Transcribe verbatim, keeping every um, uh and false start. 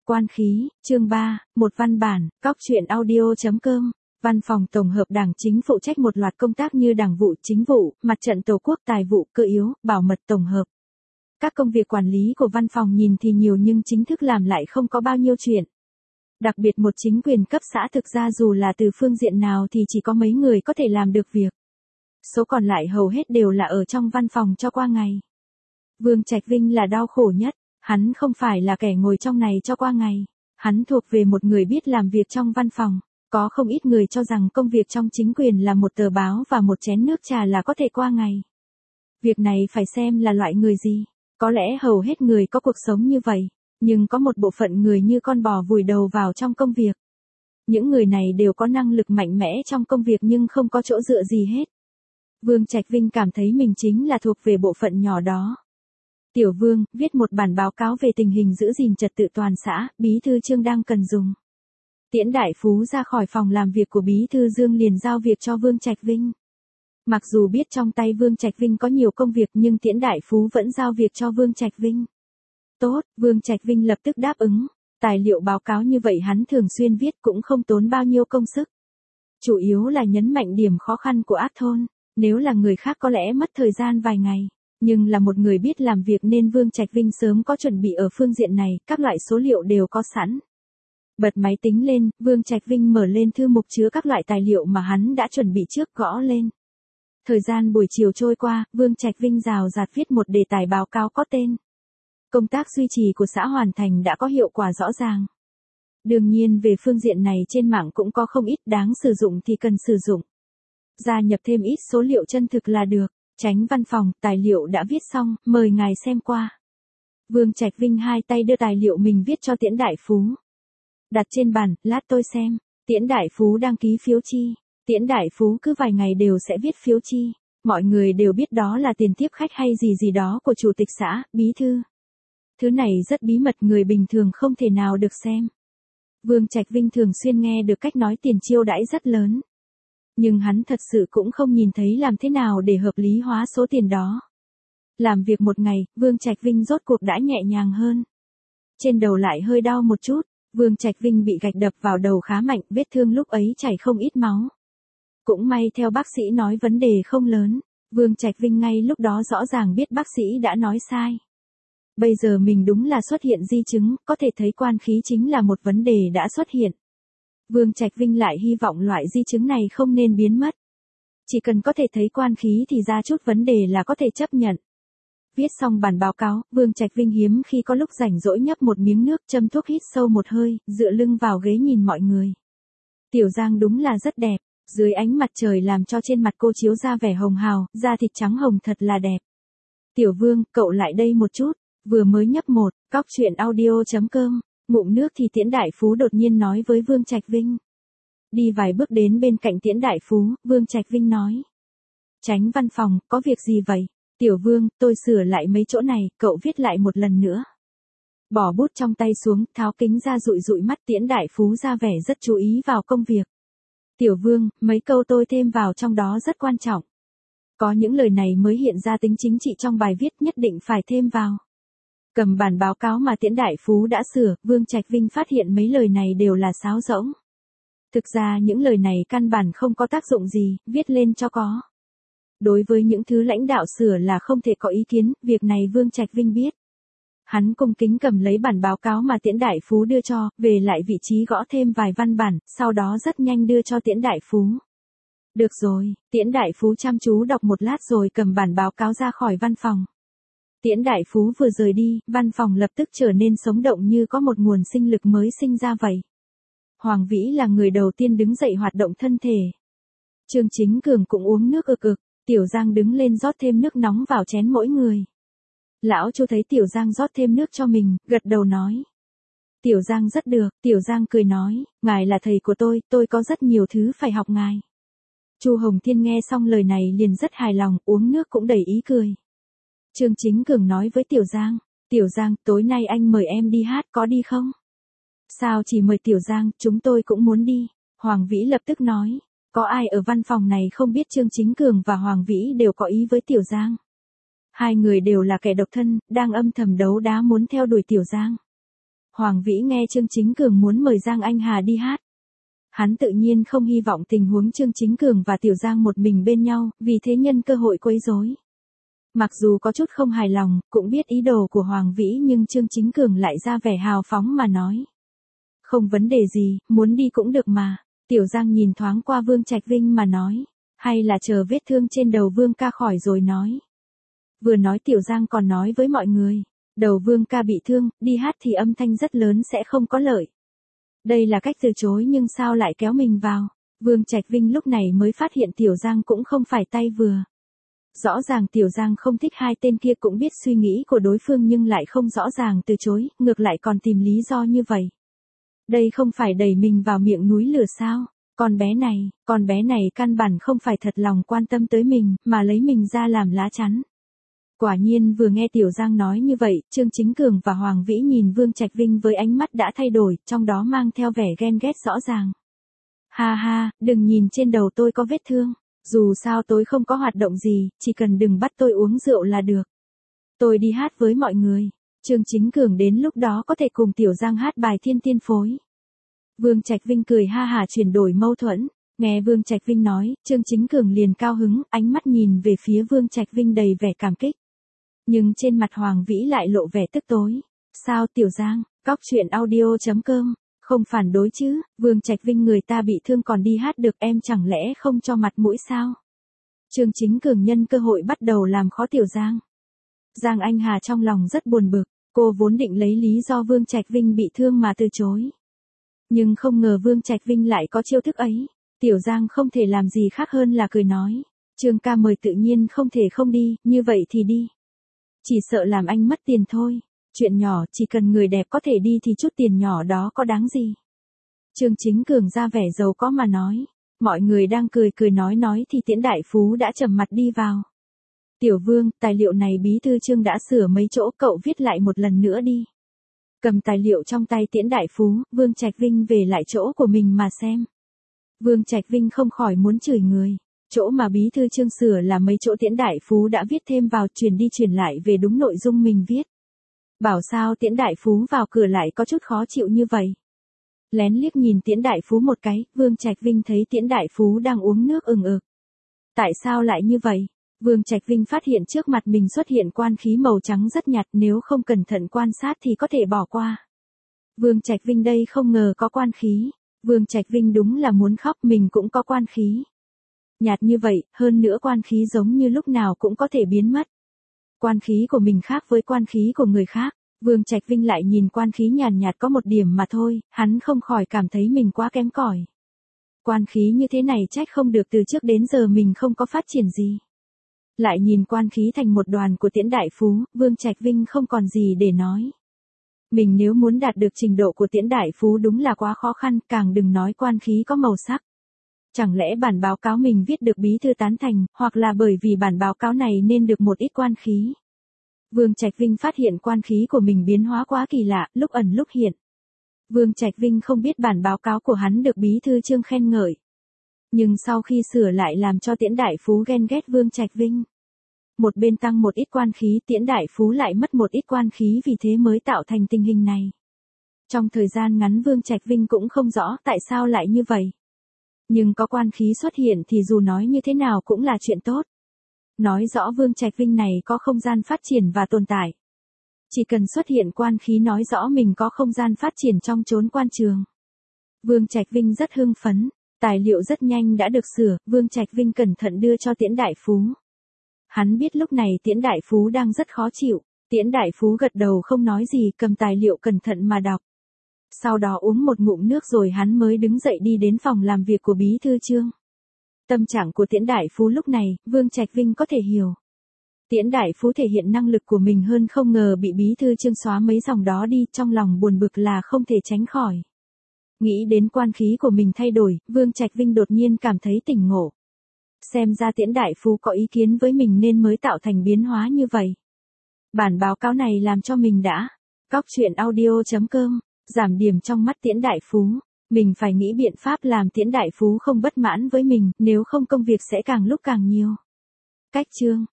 Quan khí, chương ba, một văn bản, cóc truyện audio.com. Văn phòng tổng hợp Đảng Chính phụ trách một loạt công tác như Đảng vụ, Chính vụ, Mặt trận Tổ quốc, Tài vụ, Cơ yếu, Bảo mật tổng hợp. Các công việc quản lý của văn phòng nhìn thì nhiều nhưng chính thức làm lại không có bao nhiêu chuyện. Đặc biệt một chính quyền cấp xã thực ra dù là từ phương diện nào thì chỉ có mấy người có thể làm được việc. Số còn lại hầu hết đều là ở trong văn phòng cho qua ngày. Vương Trạch Vinh là đau khổ nhất, hắn không phải là kẻ ngồi trong này cho qua ngày. Hắn thuộc về một người biết làm việc trong văn phòng. Có không ít người cho rằng công việc trong chính quyền là một tờ báo và một chén nước trà là có thể qua ngày. Việc này phải xem là loại người gì. Có lẽ hầu hết người có cuộc sống như vậy, nhưng có một bộ phận người như con bò vùi đầu vào trong công việc. Những người này đều có năng lực mạnh mẽ trong công việc nhưng không có chỗ dựa gì hết. Vương Trạch Vinh cảm thấy mình chính là thuộc về bộ phận nhỏ đó. Tiểu Vương, viết một bản báo cáo về tình hình giữ gìn trật tự toàn xã, Bí thư Trương đang cần dùng. Tiễn Đại Phú ra khỏi phòng làm việc của Bí thư Dương liền giao việc cho Vương Trạch Vinh. Mặc dù biết trong tay Vương Trạch Vinh có nhiều công việc nhưng Tiễn Đại Phú vẫn giao việc cho Vương Trạch Vinh. Tốt, Vương Trạch Vinh lập tức đáp ứng. Tài liệu báo cáo như vậy hắn thường xuyên viết cũng không tốn bao nhiêu công sức. Chủ yếu là nhấn mạnh điểm khó khăn của ác thôn. Nếu là người khác có lẽ mất thời gian vài ngày. Nhưng là một người biết làm việc nên Vương Trạch Vinh sớm có chuẩn bị ở phương diện này, các loại số liệu đều có sẵn. Bật máy tính lên, Vương Trạch Vinh mở lên thư mục chứa các loại tài liệu mà hắn đã chuẩn bị trước gõ lên. Thời gian buổi chiều trôi qua, Vương Trạch Vinh rào rạt viết một đề tài báo cáo có tên. Công tác duy trì của xã hoàn thành đã có hiệu quả rõ ràng. Đương nhiên về phương diện này trên mạng cũng có không ít đáng sử dụng thì cần sử dụng. Gia nhập thêm ít số liệu chân thực là được. Chánh văn phòng, tài liệu đã viết xong, mời ngài xem qua. Vương Trạch Vinh hai tay đưa tài liệu mình viết cho Tiễn Đại Phú. Đặt trên bàn, lát tôi xem. Tiễn Đại Phú đăng ký phiếu chi. Tiễn Đại Phú cứ vài ngày đều sẽ viết phiếu chi. Mọi người đều biết đó là tiền tiếp khách hay gì gì đó của chủ tịch xã, bí thư. Thứ này rất bí mật, người bình thường không thể nào được xem. Vương Trạch Vinh thường xuyên nghe được cách nói tiền chiêu đãi rất lớn. Nhưng hắn thật sự cũng không nhìn thấy làm thế nào để hợp lý hóa số tiền đó. Làm việc một ngày, Vương Trạch Vinh rốt cuộc đã nhẹ nhàng hơn. Trên đầu lại hơi đau một chút, Vương Trạch Vinh bị gạch đập vào đầu khá mạnh, vết thương lúc ấy chảy không ít máu. Cũng may theo bác sĩ nói vấn đề không lớn, Vương Trạch Vinh ngay lúc đó rõ ràng biết bác sĩ đã nói sai. Bây giờ mình đúng là xuất hiện di chứng, có thể thấy quan khí chính là một vấn đề đã xuất hiện. Vương Trạch Vinh lại hy vọng loại di chứng này không nên biến mất. Chỉ cần có thể thấy quan khí thì ra chút vấn đề là có thể chấp nhận. Viết xong bản báo cáo, Vương Trạch Vinh hiếm khi có lúc rảnh rỗi nhấp một miếng nước, châm thuốc hít sâu một hơi, dựa lưng vào ghế nhìn mọi người. Tiểu Giang đúng là rất đẹp, dưới ánh mặt trời làm cho trên mặt cô chiếu ra vẻ hồng hào, da thịt trắng hồng thật là đẹp. Tiểu Vương, cậu lại đây một chút, vừa mới nhấp một, cóc truyện audio.com. Ngụm nước thì Tiễn Đại Phú đột nhiên nói với Vương Trạch Vinh. Đi vài bước đến bên cạnh Tiễn Đại Phú, Vương Trạch Vinh nói. Chánh văn phòng, có việc gì vậy? Tiểu Vương, tôi sửa lại mấy chỗ này, cậu viết lại một lần nữa. Bỏ bút trong tay xuống, tháo kính ra dụi dụi mắt. Tiễn Đại Phú ra vẻ rất chú ý vào công việc. Tiểu Vương, mấy câu tôi thêm vào trong đó rất quan trọng. Có những lời này mới hiện ra tính chính trị trong bài viết, nhất định phải thêm vào. Cầm bản báo cáo mà Tiễn Đại Phú đã sửa, Vương Trạch Vinh phát hiện mấy lời này đều là sáo rỗng. Thực ra những lời này căn bản không có tác dụng gì, viết lên cho có. Đối với những thứ lãnh đạo sửa là không thể có ý kiến, việc này Vương Trạch Vinh biết. Hắn cung kính cầm lấy bản báo cáo mà Tiễn Đại Phú đưa cho, về lại vị trí gõ thêm vài văn bản, sau đó rất nhanh đưa cho Tiễn Đại Phú. Được rồi, Tiễn Đại Phú chăm chú đọc một lát rồi cầm bản báo cáo ra khỏi văn phòng. Tiễn Đại Phú vừa rời đi, văn phòng lập tức trở nên sống động như có một nguồn sinh lực mới sinh ra vậy. Hoàng Vĩ là người đầu tiên đứng dậy hoạt động thân thể. Trương Chính Cường cũng uống nước ực ực, Tiểu Giang đứng lên rót thêm nước nóng vào chén mỗi người. Lão Chu thấy Tiểu Giang rót thêm nước cho mình, gật đầu nói. Tiểu Giang rất được, Tiểu Giang cười nói, ngài là thầy của tôi, tôi có rất nhiều thứ phải học ngài. Chu Hồng Thiên nghe xong lời này liền rất hài lòng, uống nước cũng đầy ý cười. Trương Chính Cường nói với Tiểu Giang, Tiểu Giang, tối nay anh mời em đi hát có đi không? Sao chỉ mời Tiểu Giang, chúng tôi cũng muốn đi. Hoàng Vĩ lập tức nói, có ai ở văn phòng này không biết Trương Chính Cường và Hoàng Vĩ đều có ý với Tiểu Giang. Hai người đều là kẻ độc thân, đang âm thầm đấu đá muốn theo đuổi Tiểu Giang. Hoàng Vĩ nghe Trương Chính Cường muốn mời Giang Anh Hà đi hát. Hắn tự nhiên không hy vọng tình huống Trương Chính Cường và Tiểu Giang một mình bên nhau, vì thế nhân cơ hội quấy rối. Mặc dù có chút không hài lòng, cũng biết ý đồ của Hoàng Vĩ nhưng Trương Chính Cường lại ra vẻ hào phóng mà nói. Không vấn đề gì, muốn đi cũng được mà. Tiểu Giang nhìn thoáng qua Vương Trạch Vinh mà nói. Hay là chờ vết thương trên đầu Vương ca khỏi rồi nói. Vừa nói Tiểu Giang còn nói với mọi người. Đầu Vương ca bị thương, đi hát thì âm thanh rất lớn sẽ không có lợi. Đây là cách từ chối nhưng sao lại kéo mình vào. Vương Trạch Vinh lúc này mới phát hiện Tiểu Giang cũng không phải tay vừa. Rõ ràng Tiểu Giang không thích hai tên kia, cũng biết suy nghĩ của đối phương nhưng lại không rõ ràng từ chối, ngược lại còn tìm lý do như vậy. Đây không phải đẩy mình vào miệng núi lửa sao? Con bé này, con bé này căn bản không phải thật lòng quan tâm tới mình, mà lấy mình ra làm lá chắn. Quả nhiên vừa nghe Tiểu Giang nói như vậy, Trương Chính Cường và Hoàng Vĩ nhìn Vương Trạch Vinh với ánh mắt đã thay đổi, trong đó mang theo vẻ ghen ghét rõ ràng. Ha ha, đừng nhìn trên đầu tôi có vết thương. Dù sao tôi không có hoạt động gì, chỉ cần đừng bắt tôi uống rượu là được. Tôi đi hát với mọi người. Trương Chính Cường đến lúc đó có thể cùng Tiểu Giang hát bài Thiên Tiên Phối. Vương Trạch Vinh cười ha hả chuyển đổi mâu thuẫn. Nghe Vương Trạch Vinh nói, Trương Chính Cường liền cao hứng, ánh mắt nhìn về phía Vương Trạch Vinh đầy vẻ cảm kích. Nhưng trên mặt Hoàng Vĩ lại lộ vẻ tức tối. Sao Tiểu Giang, cóc truyện audio chấm com, không phản đối chứ, Vương Trạch Vinh người ta bị thương còn đi hát được, em chẳng lẽ không cho mặt mũi sao? Trương Chính Cường nhân cơ hội bắt đầu làm khó Tiểu Giang. Giang Anh Hà trong lòng rất buồn bực, cô vốn định lấy lý do Vương Trạch Vinh bị thương mà từ chối. Nhưng không ngờ Vương Trạch Vinh lại có chiêu thức ấy. Tiểu Giang không thể làm gì khác hơn là cười nói. Trương ca mời tự nhiên không thể không đi, như vậy thì đi. Chỉ sợ làm anh mất tiền thôi. Chuyện nhỏ, chỉ cần người đẹp có thể đi thì chút tiền nhỏ đó có đáng gì. Trương Chính Cường ra vẻ giàu có mà nói. Mọi người đang cười cười nói nói thì Tiễn Đại Phú đã trầm mặt đi vào. Tiểu Vương, tài liệu này bí thư Trương đã sửa mấy chỗ, cậu viết lại một lần nữa đi. Cầm tài liệu trong tay Tiễn Đại Phú, Vương Trạch Vinh về lại chỗ của mình mà xem. Vương Trạch Vinh không khỏi muốn chửi người. Chỗ mà bí thư Trương sửa là mấy chỗ Tiễn Đại Phú đã viết thêm vào, truyền đi truyền lại về đúng nội dung mình viết. Bảo sao Tiễn Đại Phú vào cửa lại có chút khó chịu như vậy. Lén liếc nhìn Tiễn Đại Phú một cái, Vương Trạch Vinh thấy Tiễn Đại Phú đang uống nước ừng ực. Tại sao lại như vậy? Vương Trạch Vinh phát hiện trước mặt mình xuất hiện quan khí màu trắng rất nhạt, nếu không cẩn thận quan sát thì có thể bỏ qua. Vương Trạch Vinh đây không ngờ có quan khí. Vương Trạch Vinh đúng là muốn khóc, mình cũng có quan khí. Nhạt như vậy, hơn nữa quan khí giống như lúc nào cũng có thể biến mất. Quan khí của mình khác với quan khí của người khác. Vương Trạch Vinh lại nhìn quan khí nhàn nhạt có một điểm mà thôi, hắn không khỏi cảm thấy mình quá kém cỏi. Quan khí như thế này trách không được từ trước đến giờ mình không có phát triển gì. Lại nhìn quan khí thành một đoàn của Tiễn Đại Phú, Vương Trạch Vinh không còn gì để nói. Mình nếu muốn đạt được trình độ của Tiễn Đại Phú đúng là quá khó khăn, càng đừng nói quan khí có màu sắc. Chẳng lẽ bản báo cáo mình viết được bí thư tán thành, hoặc là bởi vì bản báo cáo này nên được một ít quan khí. Vương Trạch Vinh phát hiện quan khí của mình biến hóa quá kỳ lạ, lúc ẩn lúc hiện. Vương Trạch Vinh không biết bản báo cáo của hắn được bí thư Trương khen ngợi. Nhưng sau khi sửa lại làm cho Tiễn Đại Phú ghen ghét Vương Trạch Vinh. Một bên tăng một ít quan khí, Tiễn Đại Phú lại mất một ít quan khí, vì thế mới tạo thành tình hình này. Trong thời gian ngắn Vương Trạch Vinh cũng không rõ tại sao lại như vậy. Nhưng có quan khí xuất hiện thì dù nói như thế nào cũng là chuyện tốt. Nói rõ Vương Trạch Vinh này có không gian phát triển và tồn tại. Chỉ cần xuất hiện quan khí nói rõ mình có không gian phát triển trong chốn quan trường. Vương Trạch Vinh rất hưng phấn, tài liệu rất nhanh đã được sửa, Vương Trạch Vinh cẩn thận đưa cho Tiễn Đại Phú. Hắn biết lúc này Tiễn Đại Phú đang rất khó chịu, Tiễn Đại Phú gật đầu không nói gì, cầm tài liệu cẩn thận mà đọc. Sau đó uống một ngụm nước rồi hắn mới đứng dậy đi đến phòng làm việc của bí thư Trương. Tâm trạng của Tiễn Đại Phú lúc này, Vương Trạch Vinh có thể hiểu. Tiễn Đại Phú thể hiện năng lực của mình hơn, không ngờ bị bí thư Trương xóa mấy dòng đó đi, trong lòng buồn bực là không thể tránh khỏi. Nghĩ đến quan khí của mình thay đổi, Vương Trạch Vinh đột nhiên cảm thấy tỉnh ngộ. Xem ra Tiễn Đại Phú có ý kiến với mình nên mới tạo thành biến hóa như vậy. Bản báo cáo này làm cho mình đã. Cóc truyện audio chấm com, giảm điểm trong mắt Tiễn Đại Phú. Mình phải nghĩ biện pháp làm Tiễn Đại Phú không bất mãn với mình, nếu không công việc sẽ càng lúc càng nhiều. Cách chương